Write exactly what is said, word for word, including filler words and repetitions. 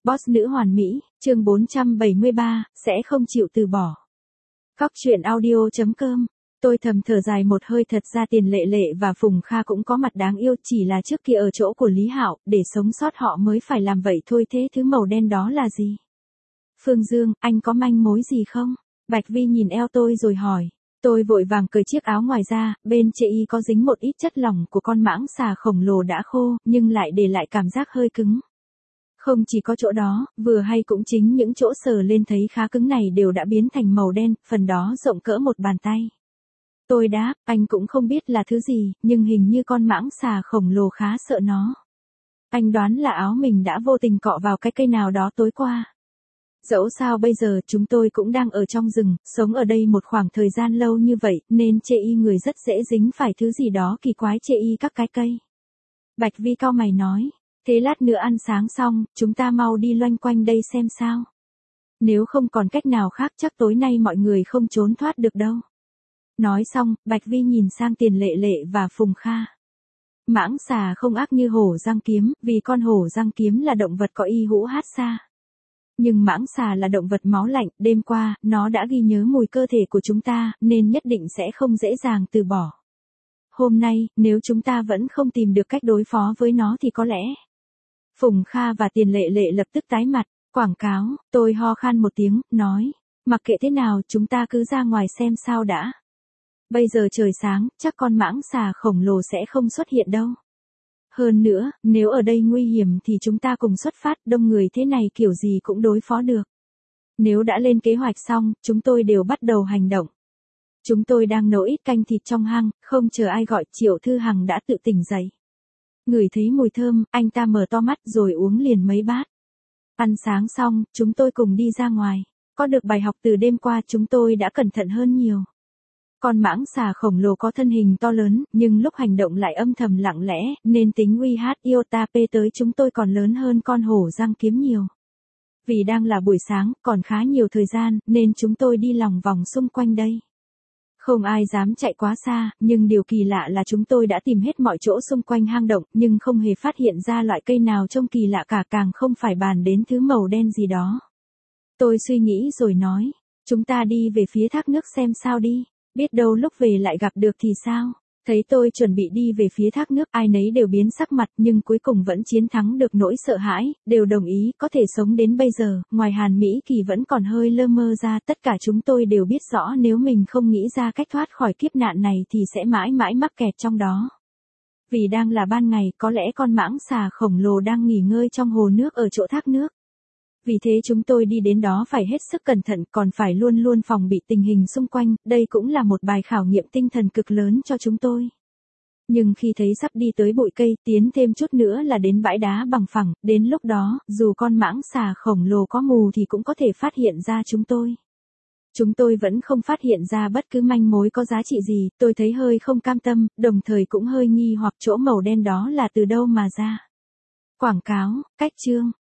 Boss nữ hoàn mỹ, chương bốn trăm bảy mươi ba, sẽ không chịu từ bỏ. Cóc truyện audio chấm com. Tôi thầm thở dài một hơi, thật ra Tiền Lệ Lệ và Phùng Kha cũng có mặt đáng yêu, chỉ là trước kia ở chỗ của Lý Hạo, để sống sót họ mới phải làm vậy thôi. Thế thứ màu đen đó là gì? Phương Dương, anh có manh mối gì không? Bạch Vi nhìn eo tôi rồi hỏi. Tôi vội vàng cởi chiếc áo ngoài ra, bên chê y có dính một ít chất lỏng của con mãng xà khổng lồ đã khô, nhưng lại để lại cảm giác hơi cứng. Không chỉ có chỗ đó, vừa hay cũng chính những chỗ sờ lên thấy khá cứng này đều đã biến thành màu đen, phần đó rộng cỡ một bàn tay. Tôi đáp, anh cũng không biết là thứ gì, nhưng hình như con mãng xà khổng lồ khá sợ nó. Anh đoán là áo mình đã vô tình cọ vào cái cây nào đó tối qua. Dẫu sao bây giờ chúng tôi cũng đang ở trong rừng, sống ở đây một khoảng thời gian lâu như vậy, nên chê y người rất dễ dính phải thứ gì đó kỳ quái chê y các cái cây. Bạch Vi cau mày nói, thế lát nữa ăn sáng xong, chúng ta mau đi loanh quanh đây xem sao. Nếu không còn cách nào khác chắc tối nay mọi người không trốn thoát được đâu. Nói xong, Bạch Vi nhìn sang Tiền Lệ Lệ và Phùng Kha. Mãng xà không ác như hổ răng kiếm, vì con hổ răng kiếm là động vật có y hũ hát xa. Nhưng mãng xà là động vật máu lạnh, đêm qua, nó đã ghi nhớ mùi cơ thể của chúng ta, nên nhất định sẽ không dễ dàng từ bỏ. Hôm nay, nếu chúng ta vẫn không tìm được cách đối phó với nó thì có lẽ... Phùng Kha và Tiền Lệ Lệ lập tức tái mặt, quảng cáo, tôi ho khan một tiếng, nói, mặc kệ thế nào chúng ta cứ ra ngoài xem sao đã. Bây giờ trời sáng, chắc con mãng xà khổng lồ sẽ không xuất hiện đâu. Hơn nữa, nếu ở đây nguy hiểm thì chúng ta cùng xuất phát, đông người thế này kiểu gì cũng đối phó được. Nếu đã lên kế hoạch xong, chúng tôi đều bắt đầu hành động. Chúng tôi đang nấu ít canh thịt trong hang, không chờ ai gọi, Triệu Thư Hằng đã tự tỉnh dậy. Ngửi thấy mùi thơm, anh ta mở to mắt rồi uống liền mấy bát. Ăn sáng xong, chúng tôi cùng đi ra ngoài. Có được bài học từ đêm qua, chúng tôi đã cẩn thận hơn nhiều. Con mãng xà khổng lồ có thân hình to lớn, nhưng lúc hành động lại âm thầm lặng lẽ, nên tính uy hiếp iota p tới chúng tôi còn lớn hơn con hổ răng kiếm nhiều. Vì đang là buổi sáng, còn khá nhiều thời gian, nên chúng tôi đi lòng vòng xung quanh đây. Không ai dám chạy quá xa, nhưng điều kỳ lạ là chúng tôi đã tìm hết mọi chỗ xung quanh hang động, nhưng không hề phát hiện ra loại cây nào trông kỳ lạ cả, càng không phải bàn đến thứ màu đen gì đó. Tôi suy nghĩ rồi nói, chúng ta đi về phía thác nước xem sao đi. Biết đâu lúc về lại gặp được thì sao? Thấy tôi chuẩn bị đi về phía thác nước, ai nấy đều biến sắc mặt, nhưng cuối cùng vẫn chiến thắng được nỗi sợ hãi, đều đồng ý, có thể sống đến bây giờ, ngoài Hàn Mỹ Kỳ vẫn còn hơi lơ mơ ra, tất cả chúng tôi đều biết rõ nếu mình không nghĩ ra cách thoát khỏi kiếp nạn này thì sẽ mãi mãi mắc kẹt trong đó. Vì đang là ban ngày, có lẽ con mãng xà khổng lồ đang nghỉ ngơi trong hồ nước ở chỗ thác nước. Vì thế chúng tôi đi đến đó phải hết sức cẩn thận, còn phải luôn luôn phòng bị tình hình xung quanh, đây cũng là một bài khảo nghiệm tinh thần cực lớn cho chúng tôi. Nhưng khi thấy sắp đi tới bụi cây, tiến thêm chút nữa là đến bãi đá bằng phẳng, đến lúc đó, dù con mãng xà khổng lồ có mù thì cũng có thể phát hiện ra chúng tôi. Chúng tôi vẫn không phát hiện ra bất cứ manh mối có giá trị gì, tôi thấy hơi không cam tâm, đồng thời cũng hơi nghi hoặc chỗ màu đen đó là từ đâu mà ra. Quảng cáo, cách chương.